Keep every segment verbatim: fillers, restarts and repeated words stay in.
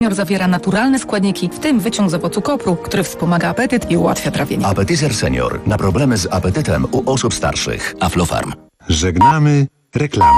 Zawiera naturalne składniki, w tym wyciąg z owocu kopru, który wspomaga apetyt i ułatwia trawienie. Appetizer Senior na problemy z apetytem u osób starszych. Aflofarm. Żegnamy reklamy.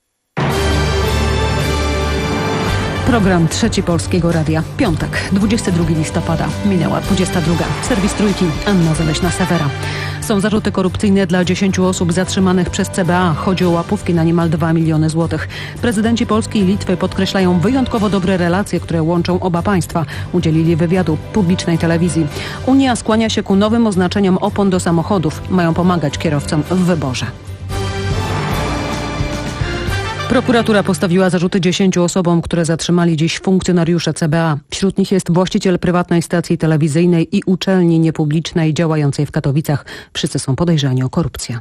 Program Trzeci Polskiego Radia. Piątek, dwudziestego drugiego listopada. Minęła dwudziesta druga. Serwis Trójki. Anna Zaleśna-Sewera. Są zarzuty korupcyjne dla dziesięciu osób zatrzymanych przez C B A. Chodzi o łapówki na niemal dwa miliony złotych. Prezydenci Polski i Litwy podkreślają wyjątkowo dobre relacje, które łączą oba państwa. Udzielili wywiadu publicznej telewizji. Unia skłania się ku nowym oznaczeniom opon do samochodów. Mają pomagać kierowcom w wyborze. Prokuratura postawiła zarzuty dziesięciu osobom, które zatrzymali dziś funkcjonariusze C B A. Wśród nich jest właściciel prywatnej stacji telewizyjnej i uczelni niepublicznej działającej w Katowicach. Wszyscy są podejrzani o korupcję.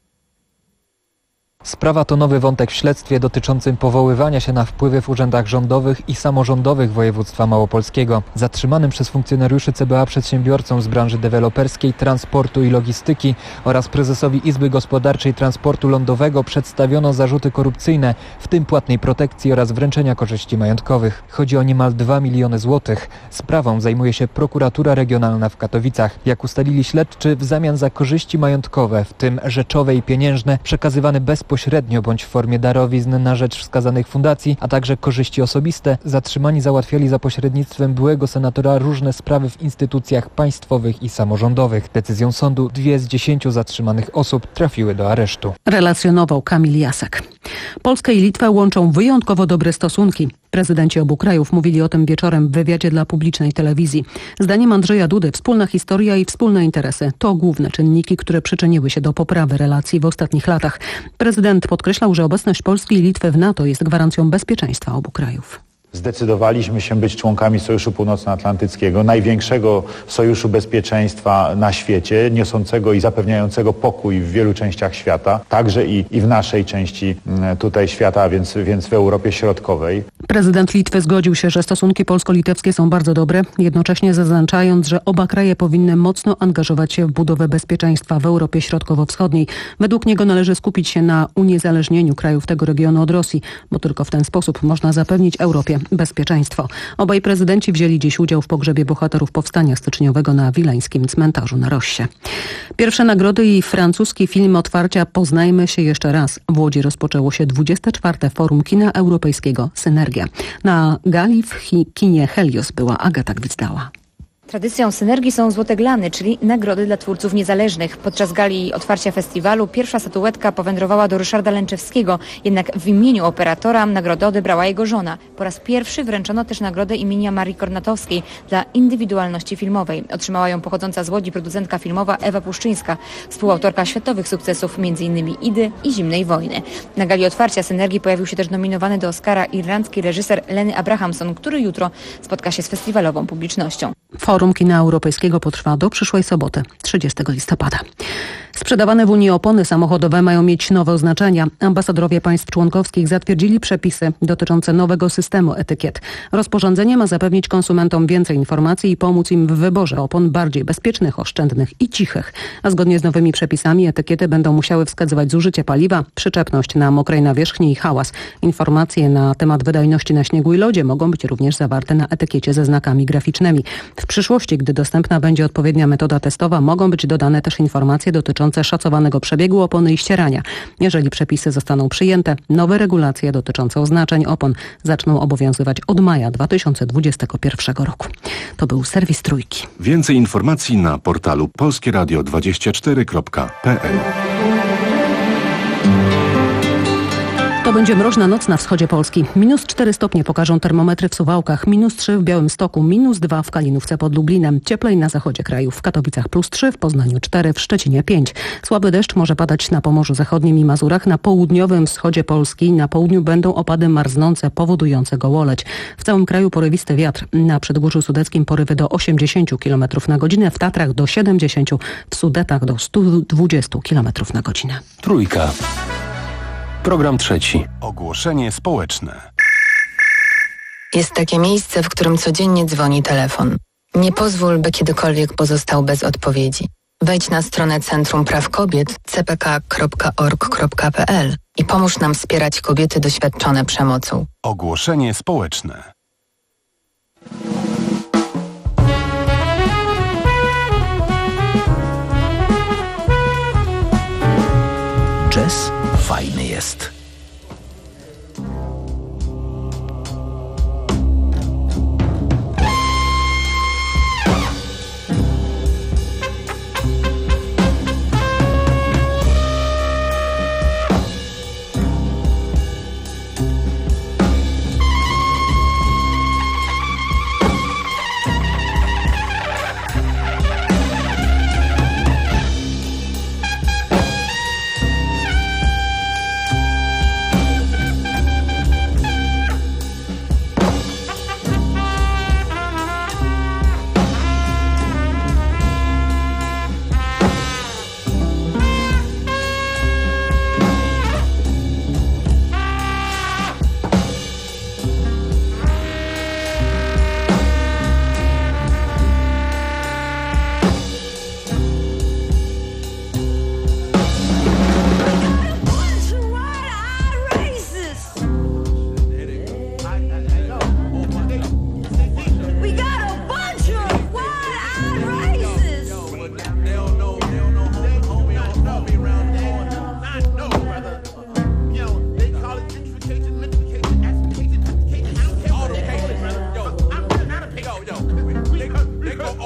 Sprawa to nowy wątek w śledztwie dotyczącym powoływania się na wpływy w urzędach rządowych i samorządowych województwa małopolskiego. Zatrzymanym przez funkcjonariuszy C B A przedsiębiorcom z branży deweloperskiej, transportu i logistyki oraz prezesowi Izby Gospodarczej Transportu Lądowego przedstawiono zarzuty korupcyjne, w tym płatnej protekcji oraz wręczenia korzyści majątkowych. Chodzi o niemal dwa miliony złotych. Sprawą zajmuje się prokuratura regionalna w Katowicach. Jak ustalili śledczy, w zamian za korzyści majątkowe, w tym rzeczowe i pieniężne, przekazywane bezpośrednio Pośrednio bądź w formie darowizn na rzecz wskazanych fundacji, a także korzyści osobiste, zatrzymani załatwiali za pośrednictwem byłego senatora różne sprawy w instytucjach państwowych i samorządowych. Decyzją sądu dwie z dziesięciu zatrzymanych osób trafiły do aresztu. Relacjonował Kamil Jasek. Polskę i Litwę łączą wyjątkowo dobre stosunki. Prezydenci obu krajów mówili o tym wieczorem w wywiadzie dla publicznej telewizji. Zdaniem Andrzeja Dudy wspólna historia i wspólne interesy to główne czynniki, które przyczyniły się do poprawy relacji w ostatnich latach. Prezydent podkreślał, że obecność Polski i Litwy w NATO jest gwarancją bezpieczeństwa obu krajów. Zdecydowaliśmy się być członkami Sojuszu Północnoatlantyckiego, największego sojuszu bezpieczeństwa na świecie, niosącego i zapewniającego pokój w wielu częściach świata, także i, i w naszej części tutaj świata, a więc, więc w Europie Środkowej. Prezydent Litwy zgodził się, że stosunki polsko-litewskie są bardzo dobre, jednocześnie zaznaczając, że oba kraje powinny mocno angażować się w budowę bezpieczeństwa w Europie Środkowo-Wschodniej. Według niego należy skupić się na uniezależnieniu krajów tego regionu od Rosji, bo tylko w ten sposób można zapewnić Europie bezpieczeństwo. Obaj prezydenci wzięli dziś udział w pogrzebie bohaterów powstania styczniowego na wileńskim cmentarzu na Rossie. Pierwsze nagrody i francuski film otwarcia Poznajmy się jeszcze raz. W Łodzi rozpoczęło się dwudzieste czwarte Forum Kina Europejskiego Synergia. Na gali w kinie Helios była Agata Gwizdała. Tradycją Synergii są Złote Glany, czyli nagrody dla twórców niezależnych. Podczas gali otwarcia festiwalu pierwsza statuetka powędrowała do Ryszarda Lęczewskiego, jednak w imieniu operatora nagrodę odebrała jego żona. Po raz pierwszy wręczono też nagrodę imienia Marii Kornatowskiej dla indywidualności filmowej. Otrzymała ją pochodząca z Łodzi producentka filmowa Ewa Puszczyńska, współautorka światowych sukcesów m.in. Idy i Zimnej Wojny. Na gali otwarcia Synergii pojawił się też nominowany do Oscara irlandzki reżyser Lenny Abrahamson, który jutro spotka się z festiwalową publicznością. Forum Kina Europejskiego potrwa do przyszłej soboty, trzydziestego listopada. Sprzedawane w Unii opony samochodowe mają mieć nowe oznaczenia. Ambasadorowie państw członkowskich zatwierdzili przepisy dotyczące nowego systemu etykiet. Rozporządzenie ma zapewnić konsumentom więcej informacji i pomóc im w wyborze opon bardziej bezpiecznych, oszczędnych i cichych. A zgodnie z nowymi przepisami etykiety będą musiały wskazywać zużycie paliwa, przyczepność na mokrej nawierzchni i hałas. Informacje na temat wydajności na śniegu i lodzie mogą być również zawarte na etykiecie ze znakami graficznymi. W przyszłości, gdy dostępna będzie odpowiednia metoda testowa, mogą być dodane też informacje dotyczące szacowanego przebiegu opony i ścierania. Jeżeli przepisy zostaną przyjęte, nowe regulacje dotyczące oznaczeń opon zaczną obowiązywać od maja dwa tysiące dwudziestego pierwszego roku. To był serwis Trójki. Więcej informacji na portalu polskie radio dwadzieścia cztery kropka p l. To będzie mroźna noc na wschodzie Polski. Minus cztery stopnie pokażą termometry w Suwałkach, minus trzy w Białymstoku, minus dwa w Kalinówce pod Lublinem. Cieplej na zachodzie kraju. W Katowicach plus trzy, w Poznaniu cztery, w Szczecinie pięć. Słaby deszcz może padać na Pomorzu Zachodnim i Mazurach. Na południowym wschodzie Polski na południu będą opady marznące, powodujące gołoleć. W całym kraju porywisty wiatr. Na Przedgórzu Sudeckim porywy do osiemdziesięciu kilometrów na godzinę, w Tatrach do siedemdziesięciu, w Sudetach do stu dwudziestu kilometrów na godzinę. Trójka. Program trzeci. Ogłoszenie społeczne. Jest takie miejsce, w którym codziennie dzwoni telefon. Nie pozwól, by kiedykolwiek pozostał bez odpowiedzi. Wejdź na stronę Centrum Praw Kobiet c p k kropka org kropka p l i pomóż nam wspierać kobiety doświadczone przemocą. Ogłoszenie społeczne.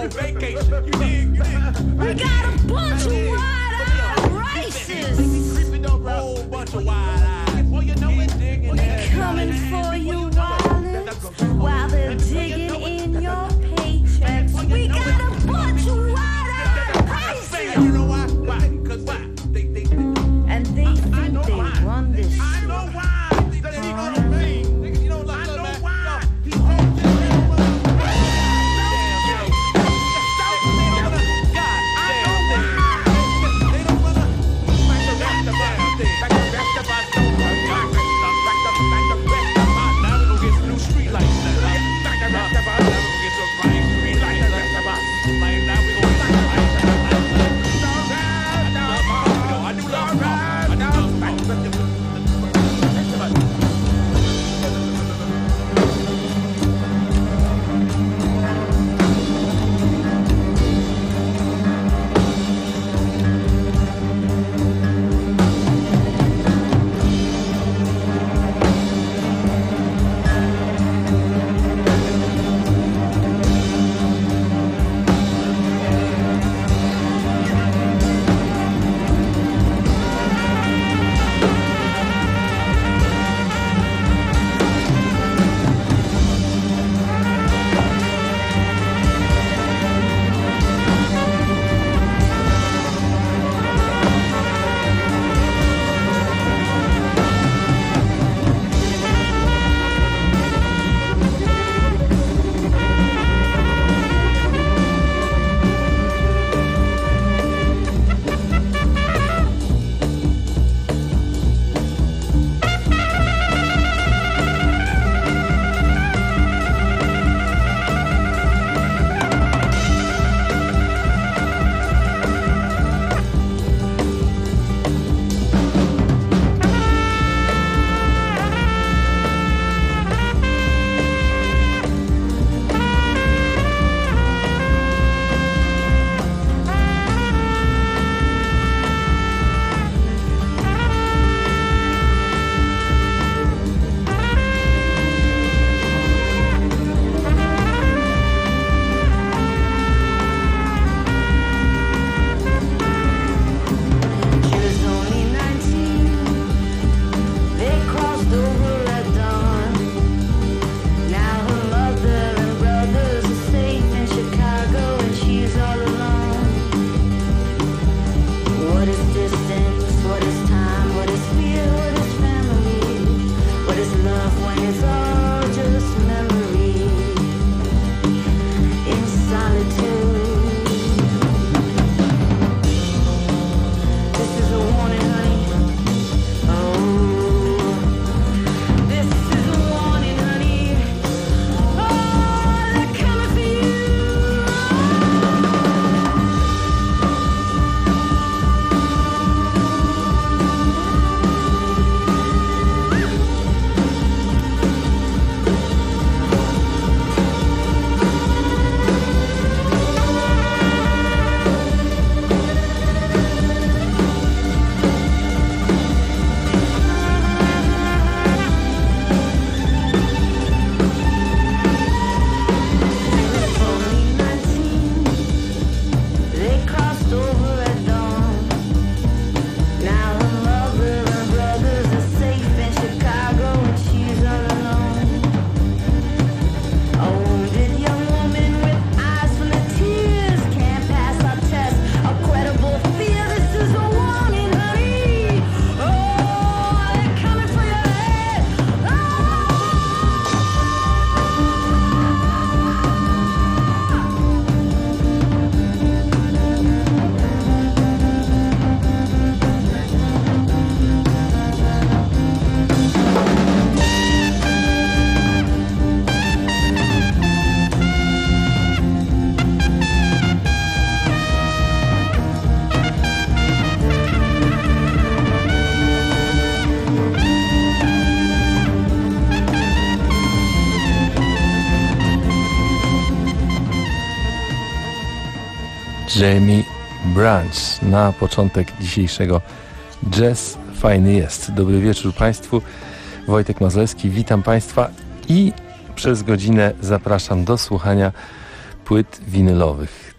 Jamie Branch na początek dzisiejszego Jazz Fajny Jest. Dobry wieczór Państwu. Wojtek Mazlewski, witam Państwa i przez godzinę zapraszam do słuchania płyt winylowych.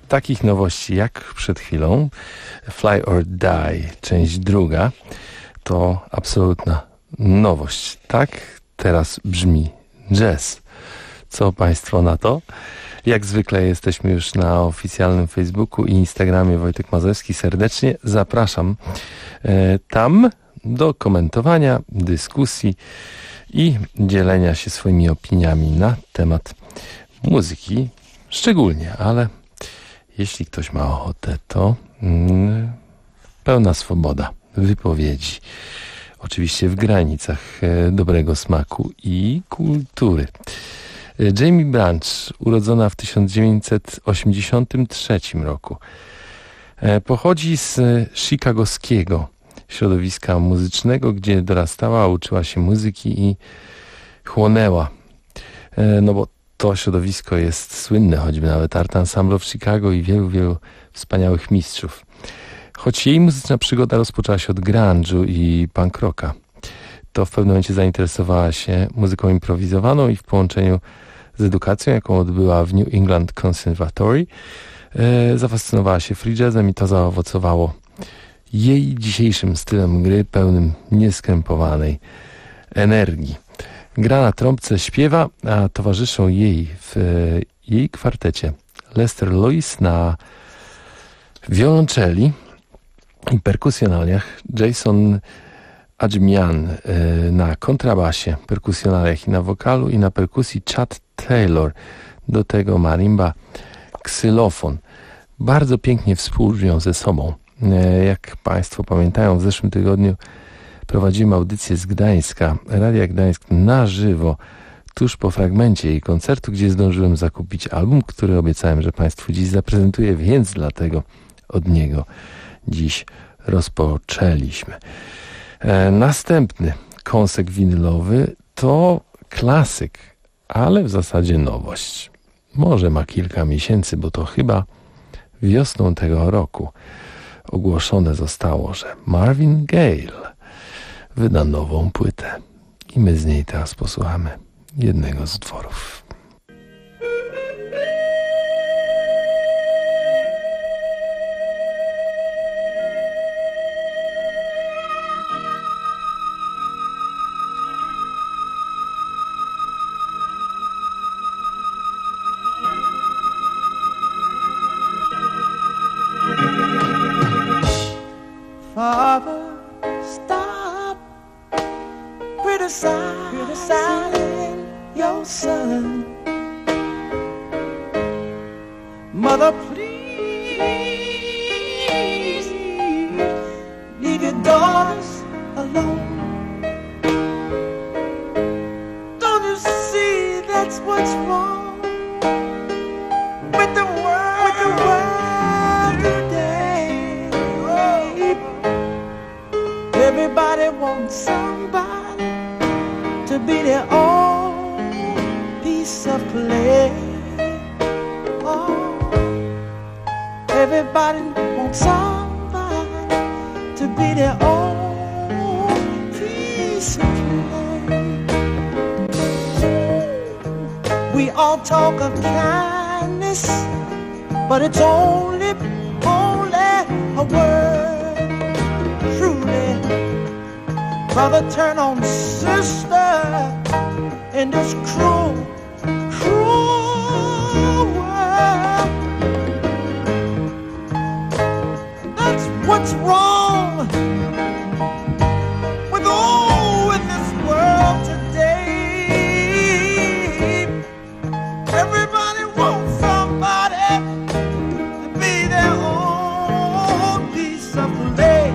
takich nowości jak przed chwilą Fly or Die, część druga, to absolutna nowość. Tak teraz brzmi jazz. Co Państwo na to? Jak zwykle jesteśmy już na oficjalnym Facebooku i Instagramie Wojtek Mazurski. Serdecznie zapraszam e, tam do komentowania, dyskusji i dzielenia się swoimi opiniami na temat muzyki szczególnie, ale jeśli ktoś ma ochotę, to mm, pełna swoboda wypowiedzi. Oczywiście w granicach e, dobrego smaku i kultury. Jamie Branch, urodzona w tysiąc dziewięćset osiemdziesiątym trzecim roku, e, pochodzi z chicagowskiego środowiska muzycznego, gdzie dorastała, uczyła się muzyki i chłonęła. E, no bo to środowisko jest słynne, choćby nawet Art Ensemble of Chicago i wielu, wielu wspaniałych mistrzów. Choć jej muzyczna przygoda rozpoczęła się od grunge'u i punk rocka, to w pewnym momencie zainteresowała się muzyką improwizowaną i w połączeniu z edukacją, jaką odbyła w New England Conservatory, e, zafascynowała się free jazzem i to zaowocowało jej dzisiejszym stylem gry pełnym nieskrępowanej energii. Gra na trąbce, śpiewa, a towarzyszą jej w e, jej kwartecie Lester Lewis na wiolonczeli i perkusjonaliach, Jason Adjemian e, na kontrabasie, perkusjonaliach i na wokalu, i na perkusji Chad Taylor, do tego marimba, ksylofon. Bardzo pięknie współżyją ze sobą. E, jak Państwo pamiętają, w zeszłym tygodniu prowadziłem audycję z Gdańska, Radia Gdańsk na żywo, tuż po fragmencie jej koncertu, gdzie zdążyłem zakupić album, który obiecałem, że Państwu dziś zaprezentuję, więc dlatego od niego dziś rozpoczęliśmy. E, następny kąsek winylowy to klasyk, ale w zasadzie nowość. Może ma kilka miesięcy, bo to chyba wiosną tego roku ogłoszone zostało, że Marvin Gaye wyda nową płytę. I my z niej teraz posłuchamy jednego z utworów. Father, stop criticizing, criticizing your son. Mother, please leave your daughters alone. Don't you see that's what's wrong with the world, with the world today? Everybody wants somebody to be their own piece of clay. Oh, everybody wants somebody to be their own piece of clay. We all talk of kindness, but it's only, only a word. Truly, brother, turn on sister in this cruel, cruel world. That's what's wrong with all with this world today. Everybody wants somebody to be their own piece of clay.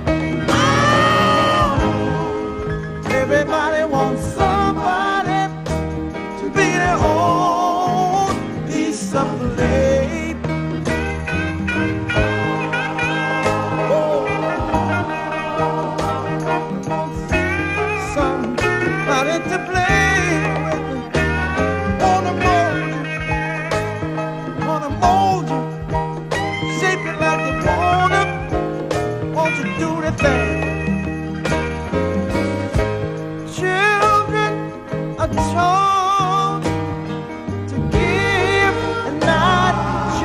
Everybody wants somebody to be their own piece of clay. Oh. Somebody to play with, wanna mold you, wanna mold you, shape it like you wanna, want you to do the thing. Told to give and not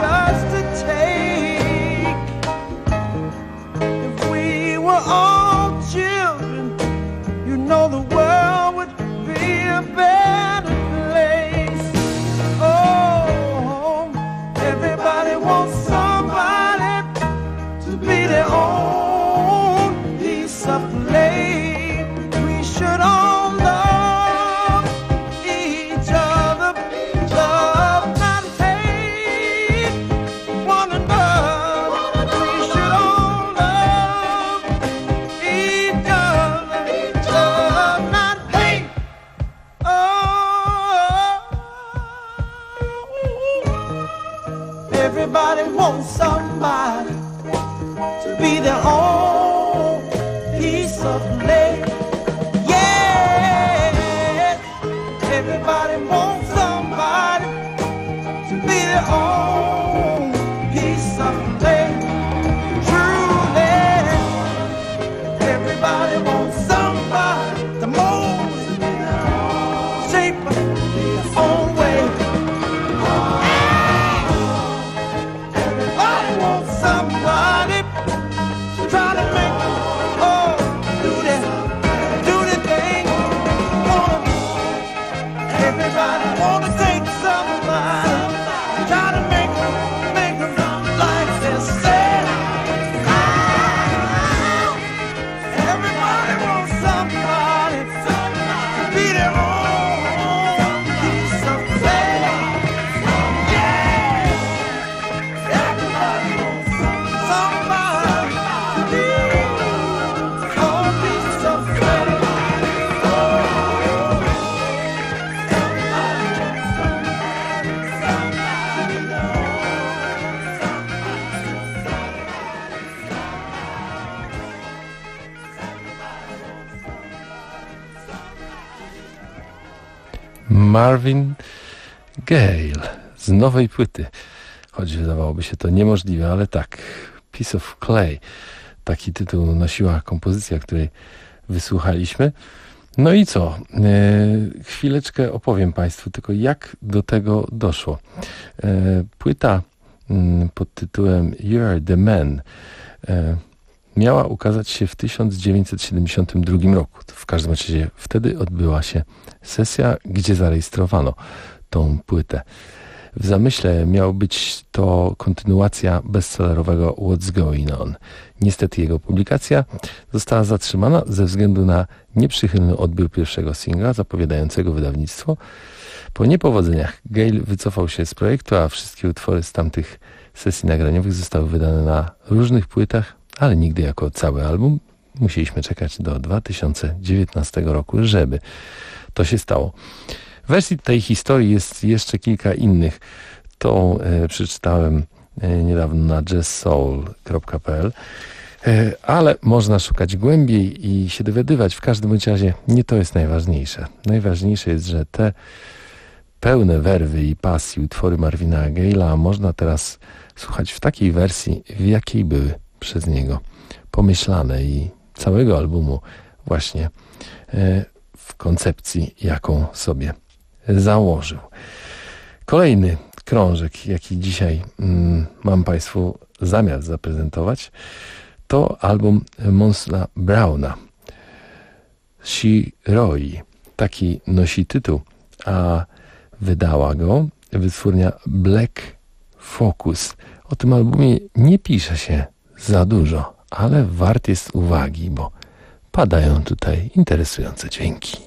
Everybody wants somebody to be their own piece of land. Yeah, everybody wants somebody to be their own piece of land. Truly, everybody wants somebody to mold their own shape, their own way. Somebody try to make oh do that, do the thing. Wanna, everybody wanna take somebody, try to make make like themselves. Everybody wants somebody to be their own piece of land. Yeah, everybody wants somebody to be their own piece of land. Marvin Gaye z nowej płyty. Choć wydawałoby się to niemożliwe, ale tak. Piece of Clay. Taki tytuł nosiła kompozycja, której wysłuchaliśmy. No i co? E, chwileczkę opowiem Państwu tylko, jak do tego doszło. E, płyta m, pod tytułem You're the Man e, miała ukazać się w tysiąc dziewięćset siedemdziesiątym drugim roku. W każdym razie wtedy odbyła się sesja, gdzie zarejestrowano tą płytę. W zamyśle miała być to kontynuacja bestsellerowego What's Going On. Niestety jego publikacja została zatrzymana ze względu na nieprzychylny odbiór pierwszego singla zapowiadającego wydawnictwo. Po niepowodzeniach Gayle wycofał się z projektu, a wszystkie utwory z tamtych sesji nagraniowych zostały wydane na różnych płytach, ale nigdy jako cały album. Musieliśmy czekać do dwa tysiące dziewiętnastego roku, żeby to się stało. W wersji tej historii jest jeszcze kilka innych. Tą e, przeczytałem e, niedawno na jazz soul kropka p l, e, ale można szukać głębiej i się dowiadywać. W każdym bądź razie nie to jest najważniejsze. Najważniejsze jest, że te pełne werwy i pasji utwory Marvina Gaye'a można teraz słuchać w takiej wersji, w jakiej były przez niego pomyślane, i całego albumu właśnie e, w koncepcji, jaką sobie założył. Kolejny krążek, jaki dzisiaj mm, mam Państwu zamiar zaprezentować, to album Monsla Browna. Shiroi. Taki nosi tytuł, a wydała go wytwórnia Black Focus. O tym albumie nie pisze się za dużo, ale wart jest uwagi, bo padają tutaj interesujące dźwięki.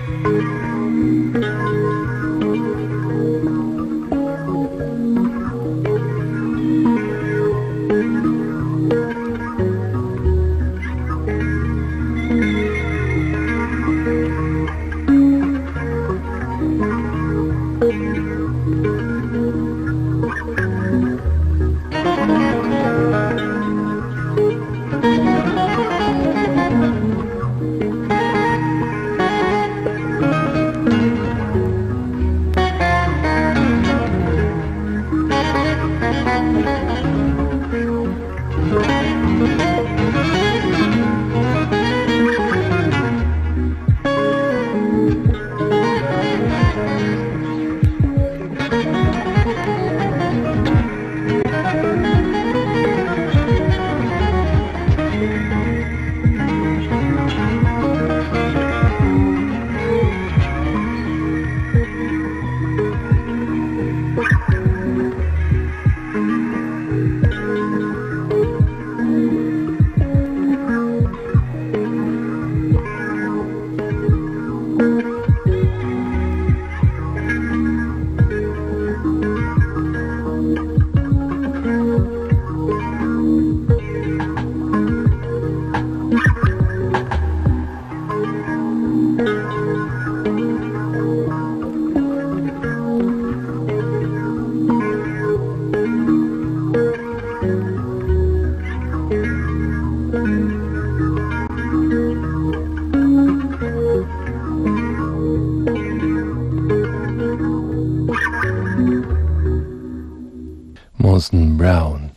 Monson Brown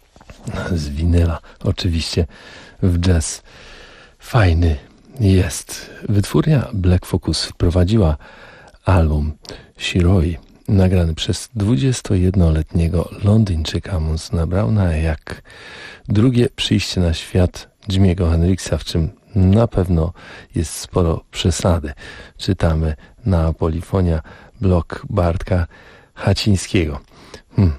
z winyla, oczywiście w jazz fajny jest. Wytwórnia Black Focus wprowadziła album Shiroi, nagrany przez dwudziestojednoletniego Londyńczyka Monsona Browna, jak drugie przyjście na świat Jimiego Hendrixa, w czym na pewno jest sporo przesady. Czytamy na Polifonia blog Bartka Hacińskiego. Hmm.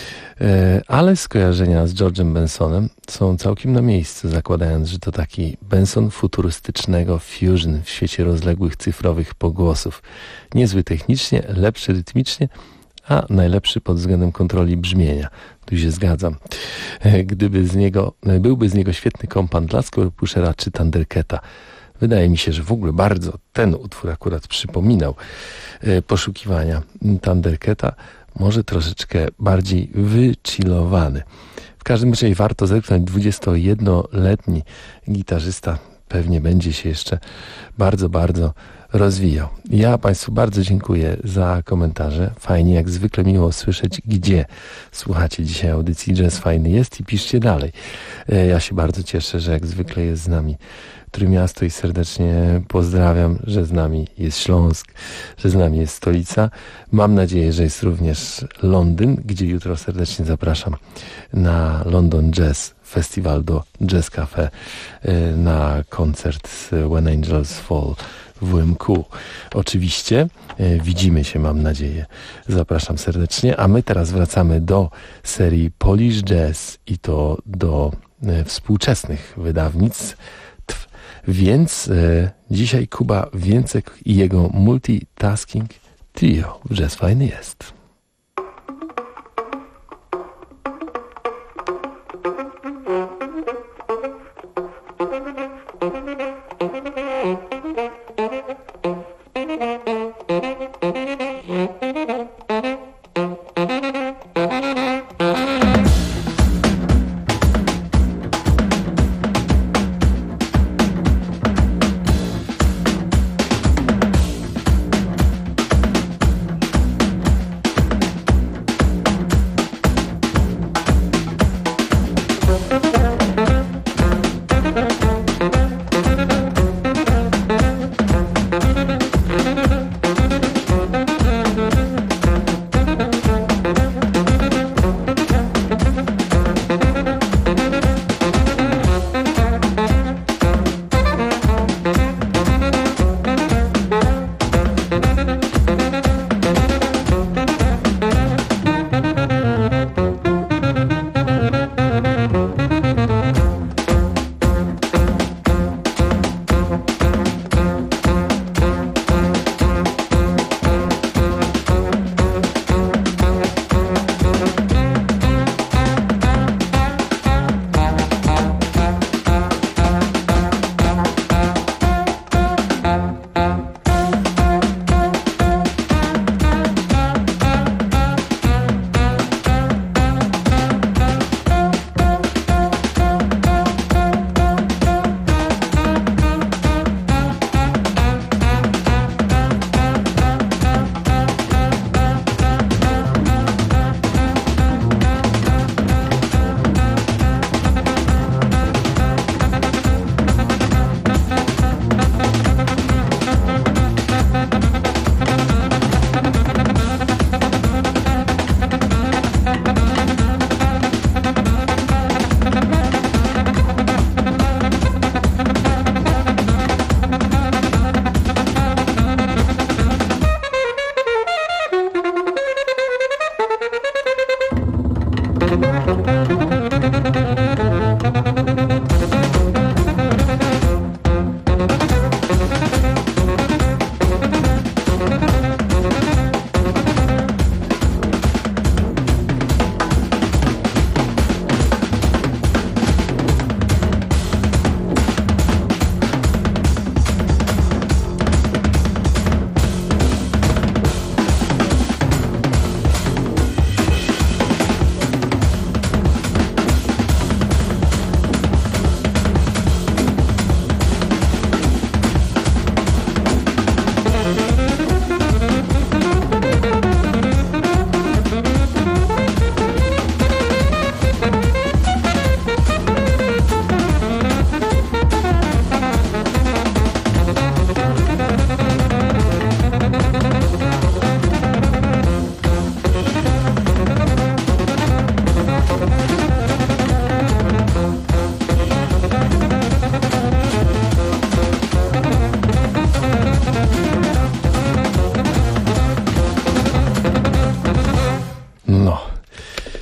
Ale skojarzenia z George'em Bensonem są całkiem na miejscu, zakładając, że to taki Benson futurystycznego fusion w świecie rozległych cyfrowych pogłosów. Niezły technicznie, lepszy rytmicznie, a najlepszy pod względem kontroli brzmienia. Tu się zgadzam. Gdyby z niego, byłby z niego świetny kompan dla Scorpushera czy Thundercata. Wydaje mi się, że w ogóle bardzo ten utwór akurat przypominał poszukiwania Thundercata, może troszeczkę bardziej wychillowany. W każdym razie warto zerknąć, dwudziestojednoletni gitarzysta pewnie będzie się jeszcze bardzo, bardzo rozwijał. Ja Państwu bardzo dziękuję za komentarze. Fajnie, jak zwykle miło słyszeć, gdzie słuchacie dzisiaj audycji Jazz Fajny Jest i piszcie dalej. Ja się bardzo cieszę, że jak zwykle jest z nami Trójmiasto i serdecznie pozdrawiam, że z nami jest Śląsk, że z nami jest stolica. Mam nadzieję, że jest również Londyn, gdzie jutro serdecznie zapraszam na London Jazz Festival do Jazz Cafe, na koncert When Angels Fall w W M Q. Oczywiście widzimy się, mam nadzieję. Zapraszam serdecznie, a my teraz wracamy do serii Polish Jazz i to do współczesnych wydawnictw. Więc e, dzisiaj Kuba Więcek i jego multitasking trio w Jazz Fajny Jest.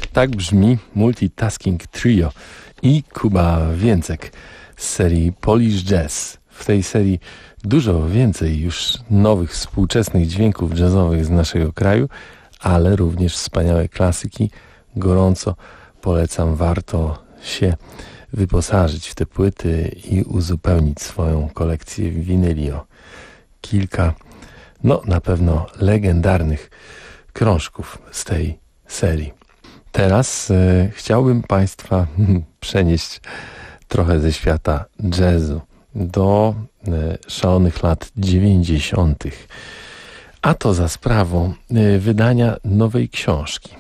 Tak brzmi Multitasking Trio i Kuba Więcek z serii Polish Jazz. W tej serii dużo więcej już nowych, współczesnych dźwięków jazzowych z naszego kraju, ale również wspaniałe klasyki. Gorąco polecam, warto się wyposażyć w te płyty i uzupełnić swoją kolekcję winyli o kilka, no na pewno legendarnych krążków z tej serii. Teraz e, chciałbym Państwa przenieść trochę ze świata jazzu do e, szalonych lat dziewięćdziesiątych. A to za sprawą e, wydania nowej książki.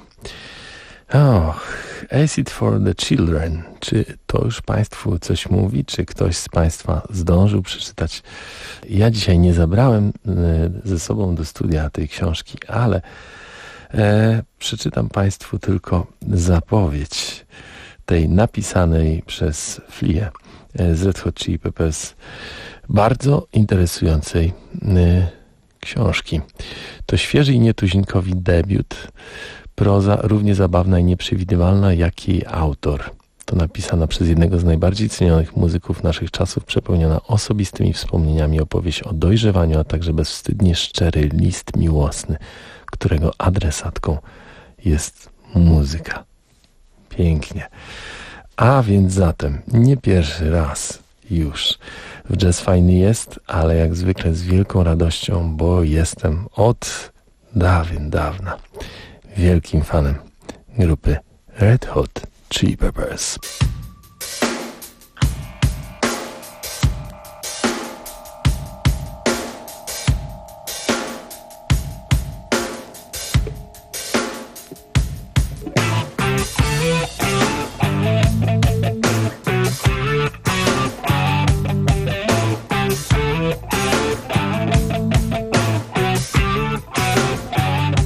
Och, Acid for the Children. Czy to już Państwu coś mówi? Czy ktoś z Państwa zdążył przeczytać? Ja dzisiaj nie zabrałem e, ze sobą do studia tej książki, ale e, przeczytam Państwu tylko zapowiedź tej napisanej przez Fleę z Red Hot Chili Peppers bardzo interesującej e, książki. To świeży i nietuzinkowy debiut. Proza równie zabawna i nieprzewidywalna jak jej autor. To napisana przez jednego z najbardziej cenionych muzyków naszych czasów, przepełniona osobistymi wspomnieniami, opowieść o dojrzewaniu, a także bezwstydnie szczery list miłosny, którego adresatką jest muzyka. Pięknie. A więc zatem nie pierwszy raz już w Jazz Fajny jest, ale jak zwykle z wielką radością, bo jestem od dawien dawna wielkim fanem grupy Red Hot Chili Peppers.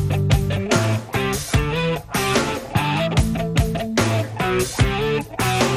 Thank you.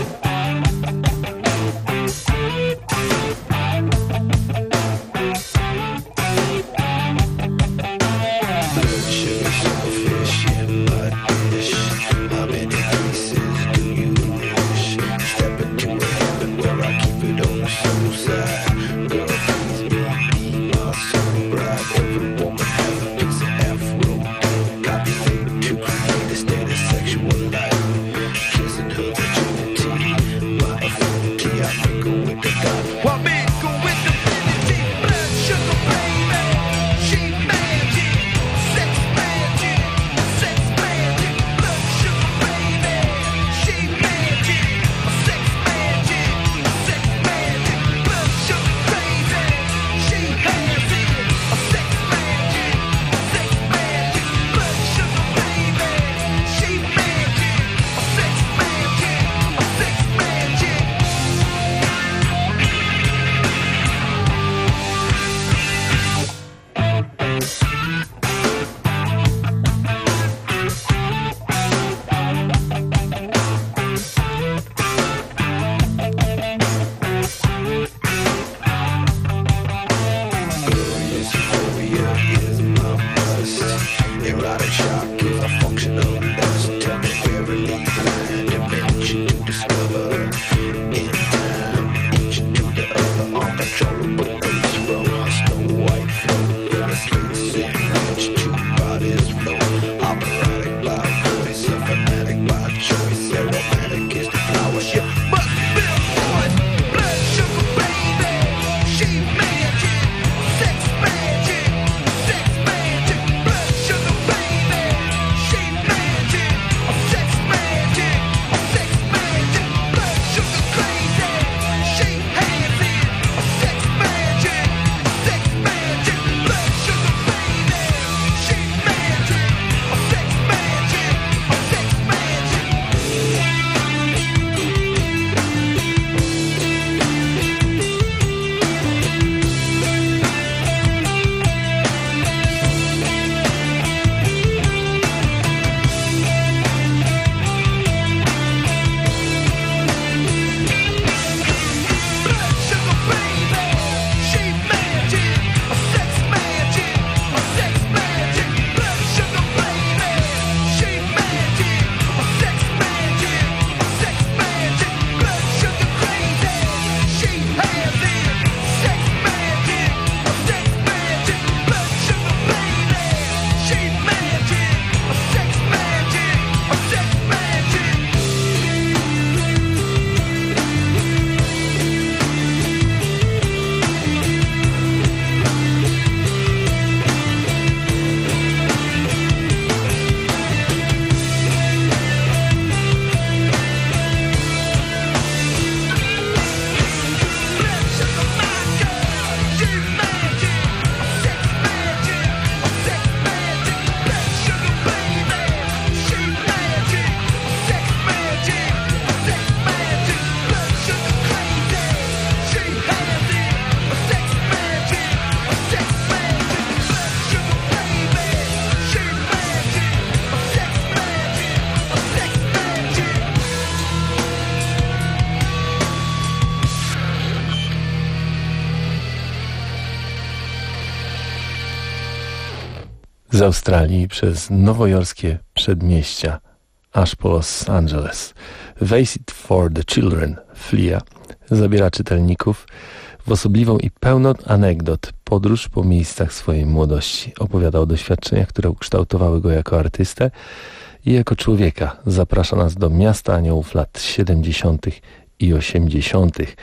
z Australii przez nowojorskie przedmieścia aż po Los Angeles. Face It for the Children Flea zabiera czytelników w osobliwą i pełną anegdot podróż po miejscach swojej młodości. Opowiada o doświadczeniach, które ukształtowały go jako artystę i jako człowieka. Zaprasza nas do miasta aniołów lat siedemdziesiątych i osiemdziesiątych,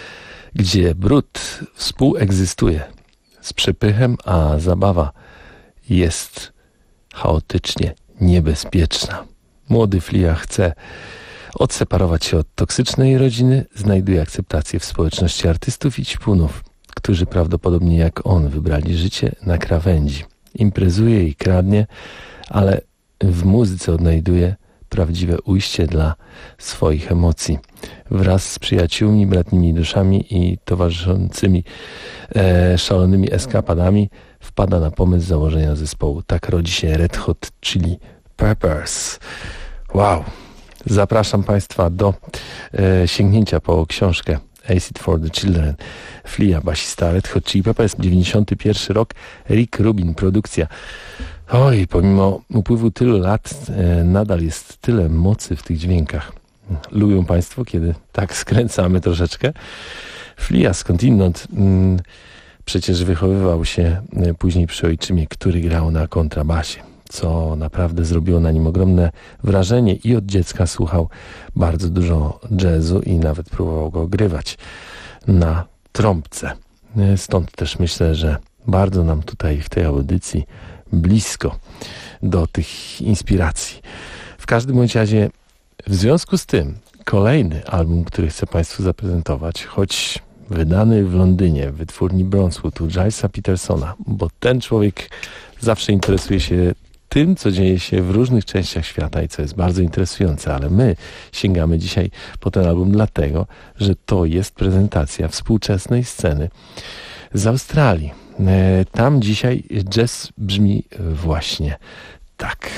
gdzie brud współegzystuje z przepychem, a zabawa jest chaotycznie niebezpieczna. Młody Flea chce odseparować się od toksycznej rodziny, znajduje akceptację w społeczności artystów i ćpunów, którzy prawdopodobnie jak on wybrali życie na krawędzi. Imprezuje i kradnie, ale w muzyce odnajduje prawdziwe ujście dla swoich emocji. Wraz z przyjaciółmi, bratnimi duszami i towarzyszącymi e, szalonymi eskapadami wpada na pomysł założenia zespołu. Tak rodzi się Red Hot Chili Peppers. Wow! Zapraszam Państwa do e, sięgnięcia po książkę Face It for the Children. Flea, basista Red Hot Chili Peppers, dziewięćdziesiąty pierwszy rok, Rick Rubin, produkcja. Oj, pomimo upływu tylu lat e, nadal jest tyle mocy w tych dźwiękach. Lubią Państwo, kiedy tak skręcamy troszeczkę? Flea skądinąd mm, przecież wychowywał się e, później przy ojczymie, który grał na kontrabasie, co naprawdę zrobiło na nim ogromne wrażenie i od dziecka słuchał bardzo dużo jazzu i nawet próbował go grywać na trąbce. Stąd też myślę, że bardzo nam tutaj w tej audycji blisko do tych inspiracji. W każdym bądź razie w związku z tym kolejny album, który chcę Państwu zaprezentować, choć wydany w Londynie w wytwórni Bronswood u Gilesa Petersona, bo ten człowiek zawsze interesuje się tym, co dzieje się w różnych częściach świata i co jest bardzo interesujące, ale my sięgamy dzisiaj po ten album dlatego, że to jest prezentacja współczesnej sceny z Australii. Tam dzisiaj jazz brzmi właśnie tak.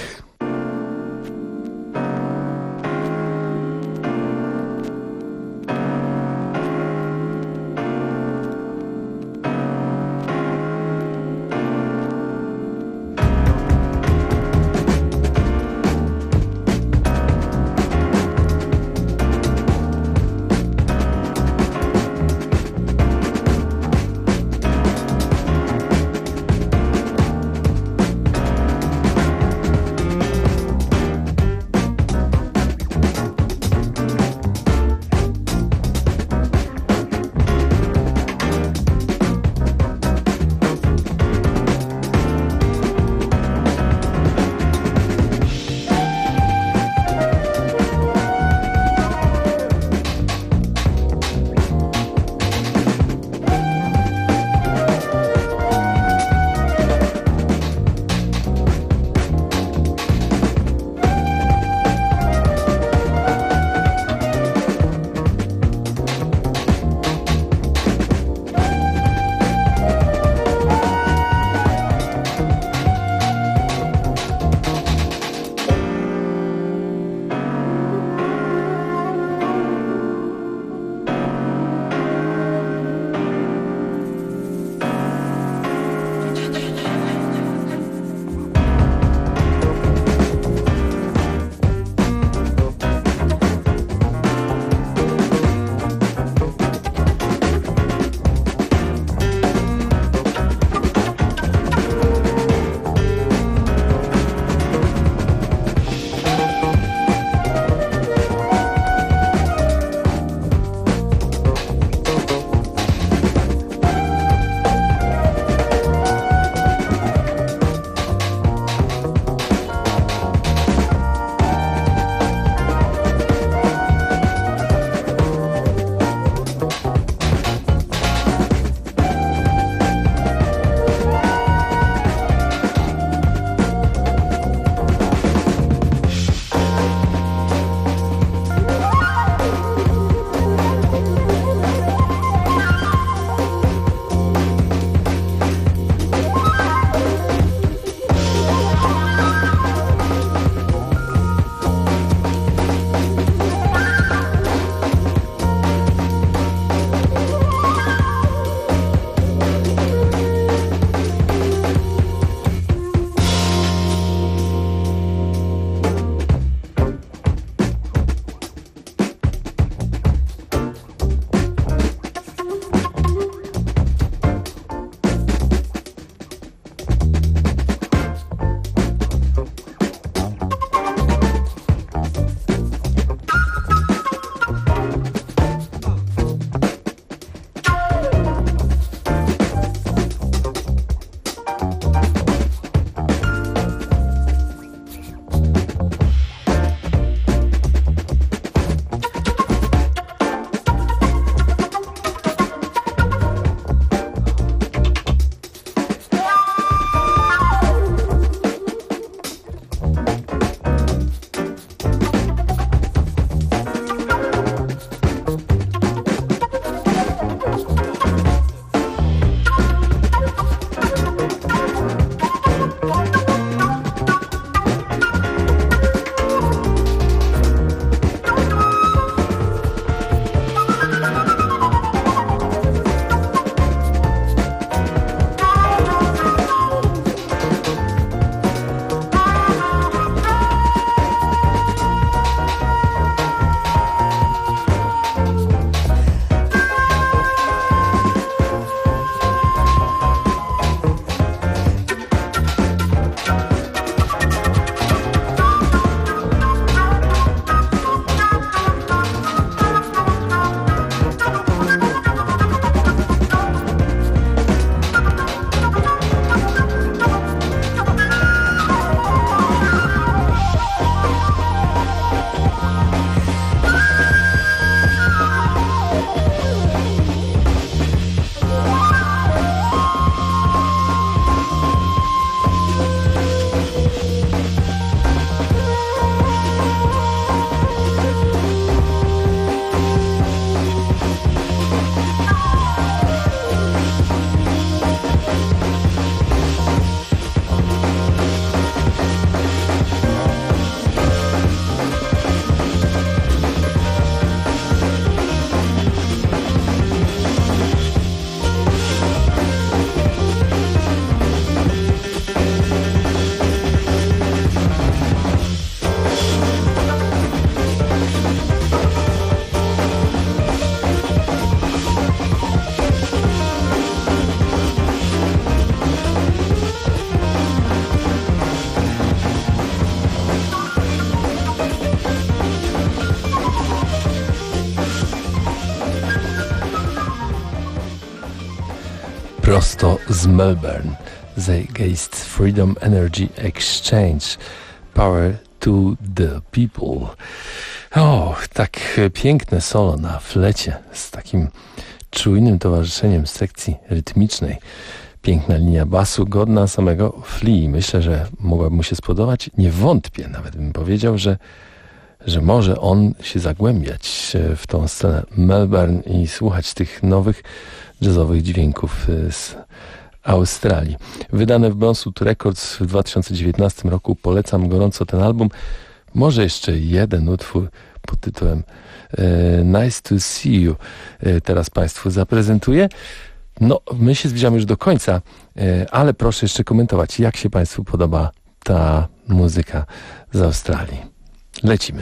prosto z Melbourne. Zeitgeist Freedom Energy Exchange. Power to the people. O, tak piękne solo na flecie z takim czujnym towarzyszeniem sekcji rytmicznej. Piękna linia basu, godna samego Flea. Myślę, że mogłaby mu się spodobać. Nie wątpię, nawet bym powiedział, że, że może on się zagłębiać w tą scenę Melbourne i słuchać tych nowych jazzowych dźwięków z Australii. Wydane w Bronzewood Records w dwa tysiące dziewiętnastym roku. Polecam gorąco ten album. Może jeszcze jeden utwór pod tytułem e, Nice to See You e, teraz Państwu zaprezentuję. No, my się zbliżamy już do końca, e, ale proszę jeszcze komentować, jak się Państwu podoba ta muzyka z Australii. Lecimy.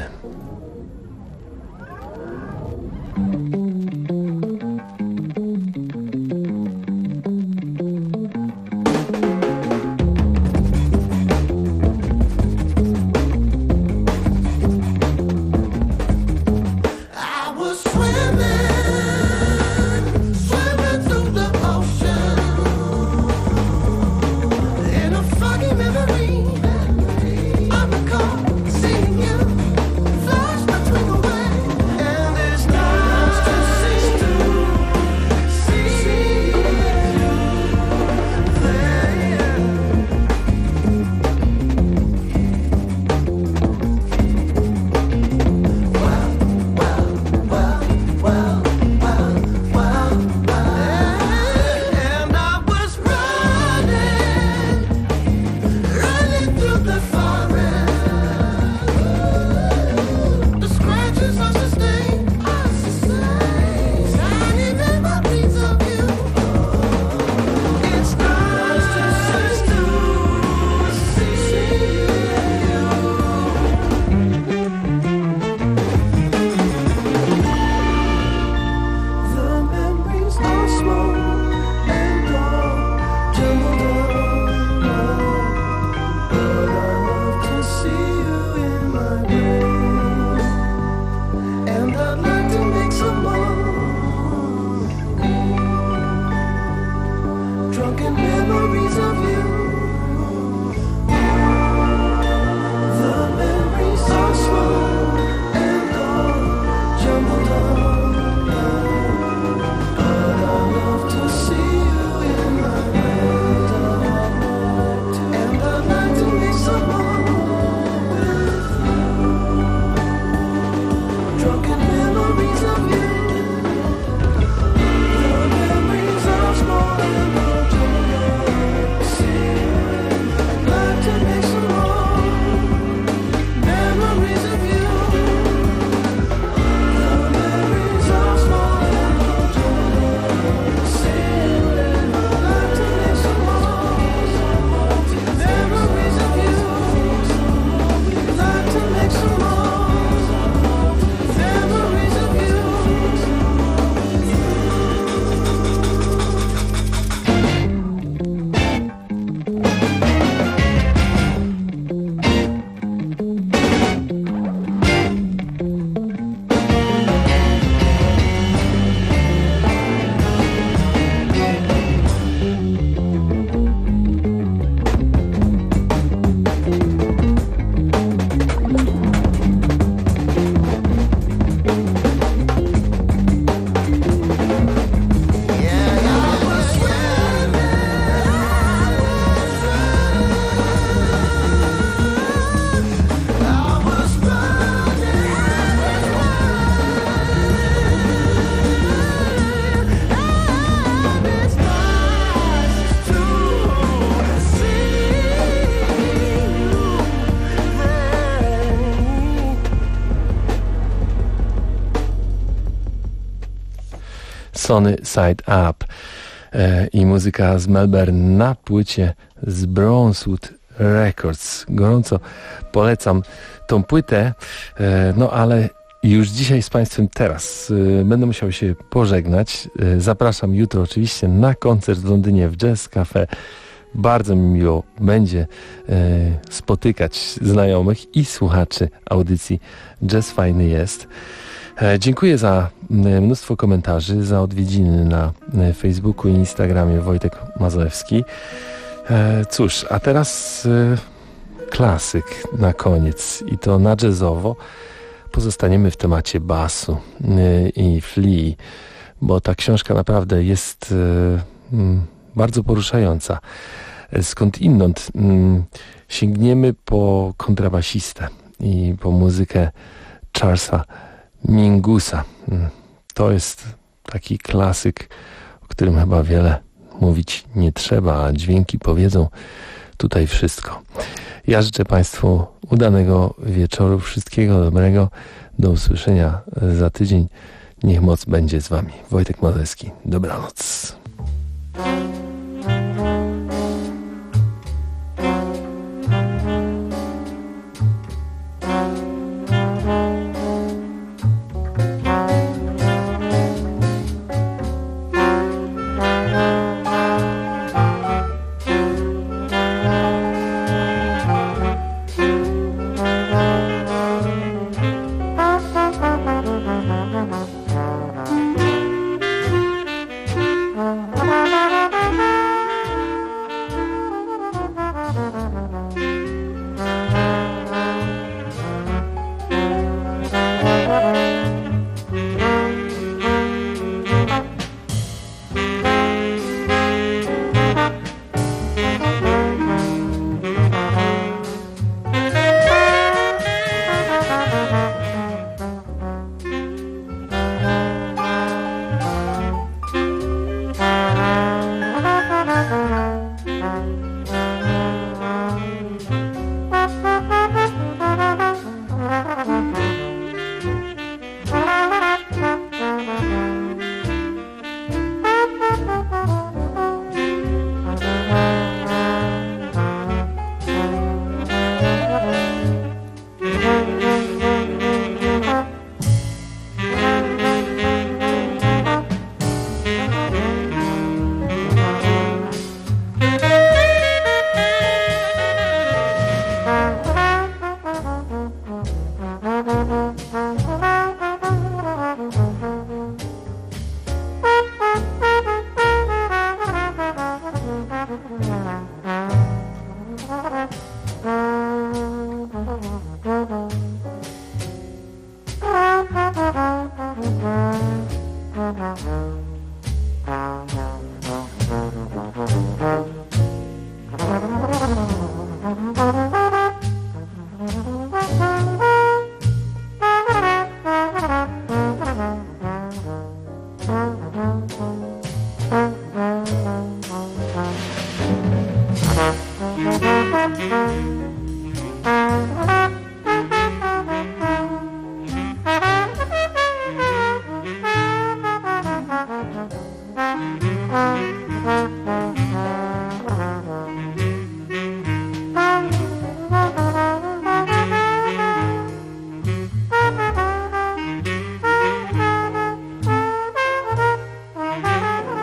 Sunny Side Up e, i muzyka z Melbourne na płycie z Bronzewood Records. Gorąco polecam tą płytę, e, no ale już dzisiaj z Państwem teraz e, będę musiał się pożegnać. E, zapraszam jutro oczywiście na koncert w Londynie w Jazz Cafe. Bardzo mi miło będzie e, spotykać znajomych i słuchaczy audycji Jazz Fajny Jest. E, dziękuję za mnóstwo komentarzy, za odwiedziny na Facebooku i Instagramie Wojtek Mazurewski. E, cóż, a teraz e, klasyk na koniec i to na jazzowo. Pozostaniemy w temacie basu e, i Flea, bo ta książka naprawdę jest e, m, bardzo poruszająca. Skąd inąd m, sięgniemy po kontrabasistę i po muzykę Charlesa Mingus'a. To jest taki klasyk, o którym chyba wiele mówić nie trzeba, a dźwięki powiedzą tutaj wszystko. Ja życzę Państwu udanego wieczoru, wszystkiego dobrego. Do usłyszenia za tydzień. Niech moc będzie z Wami. Wojtek Mazurewski. Dobranoc.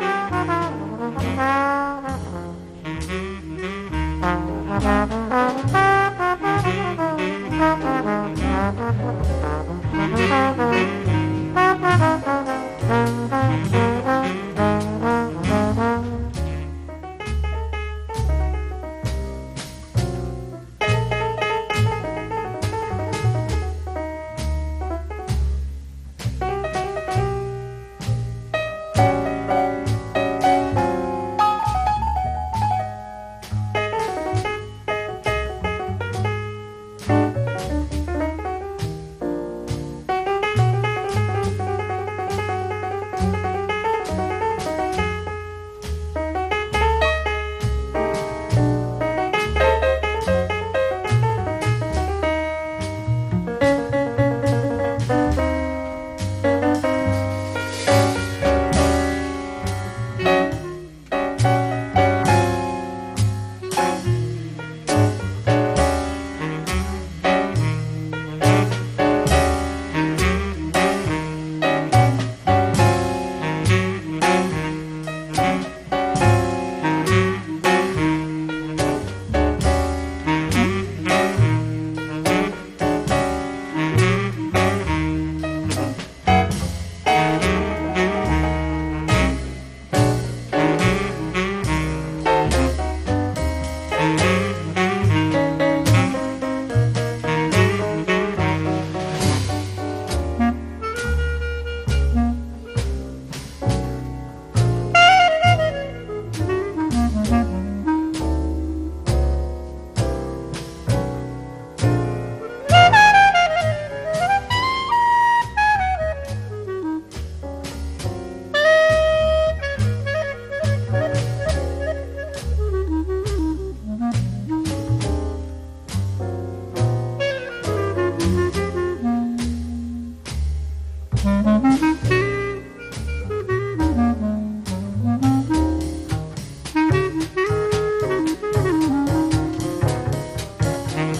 Thank you.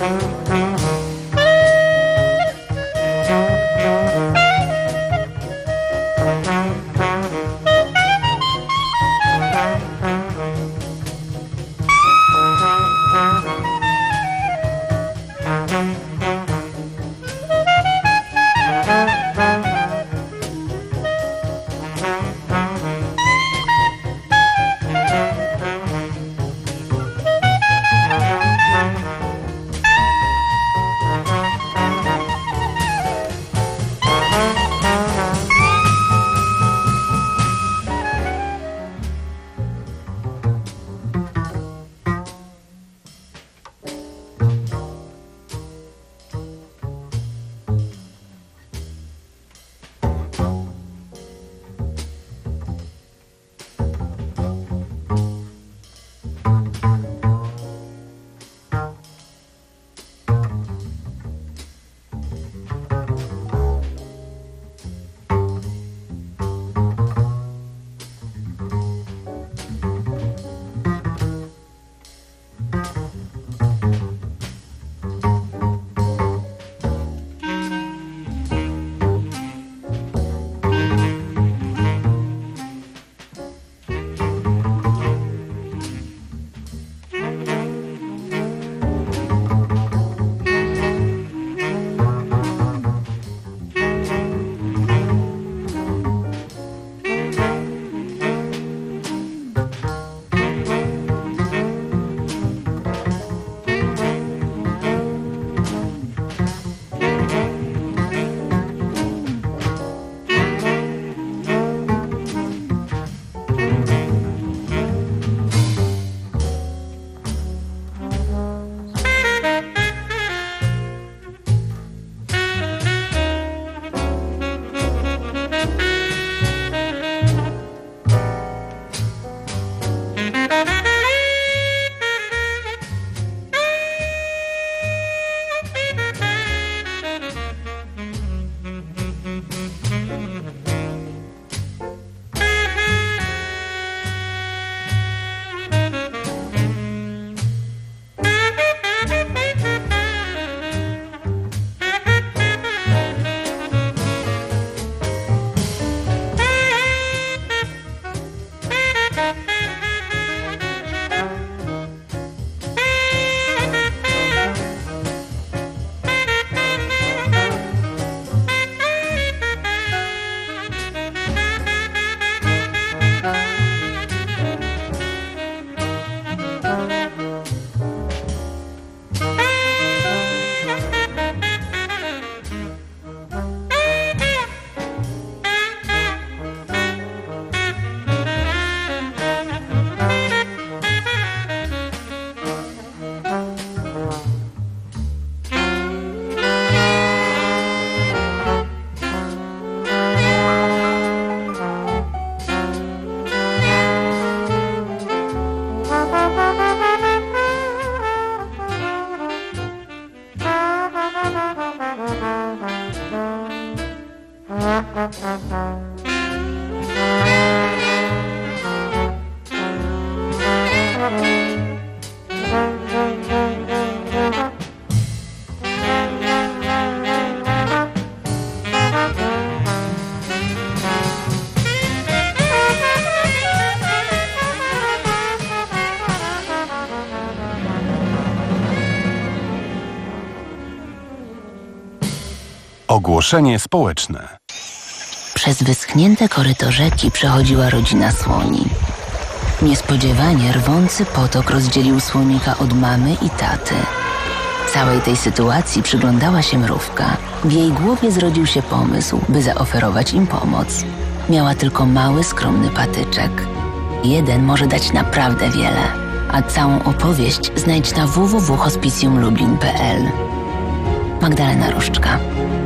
Ogłoszenie społeczne. Przez wyschnięte koryto rzeki przechodziła rodzina słoni. Niespodziewanie rwący potok rozdzielił słonika od mamy i taty. Całej tej sytuacji przyglądała się mrówka. W jej głowie zrodził się pomysł, by zaoferować im pomoc. Miała tylko mały, skromny patyczek. Jeden może dać naprawdę wiele, a całą opowieść znajdź na w w w kropka hospicjum lublin kropka p l. Magdalena Różczka.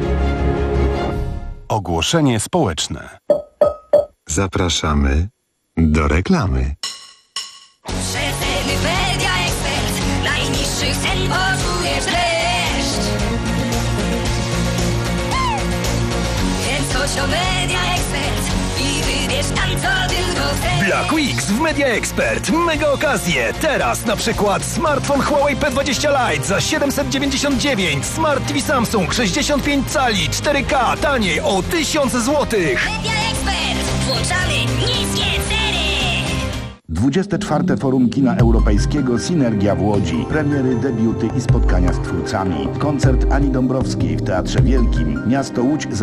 Ogłoszenie społeczne. Zapraszamy do reklamy. Przeceny Media Expert. Najniższych cen poczujesz dreszcz. Więc chodź do Media Expert i wybierz tam, co tylko chcesz. Black Weeks w Media Expert. Mega okazje. Teraz na przykład smartfon Huawei P dwadzieścia Lite za siedemset dziewięćdziesiąt dziewięć. Smart T V Samsung sześćdziesiąt pięć cali cztery K taniej o tysiąc złotych. Media Expert. Włączamy niskie ceny. dwudzieste czwarte Forum Kina Europejskiego Synergia w Łodzi. Premiery, debiuty i spotkania z twórcami. Koncert Ani Dąbrowskiej w Teatrze Wielkim. Miasto Łódź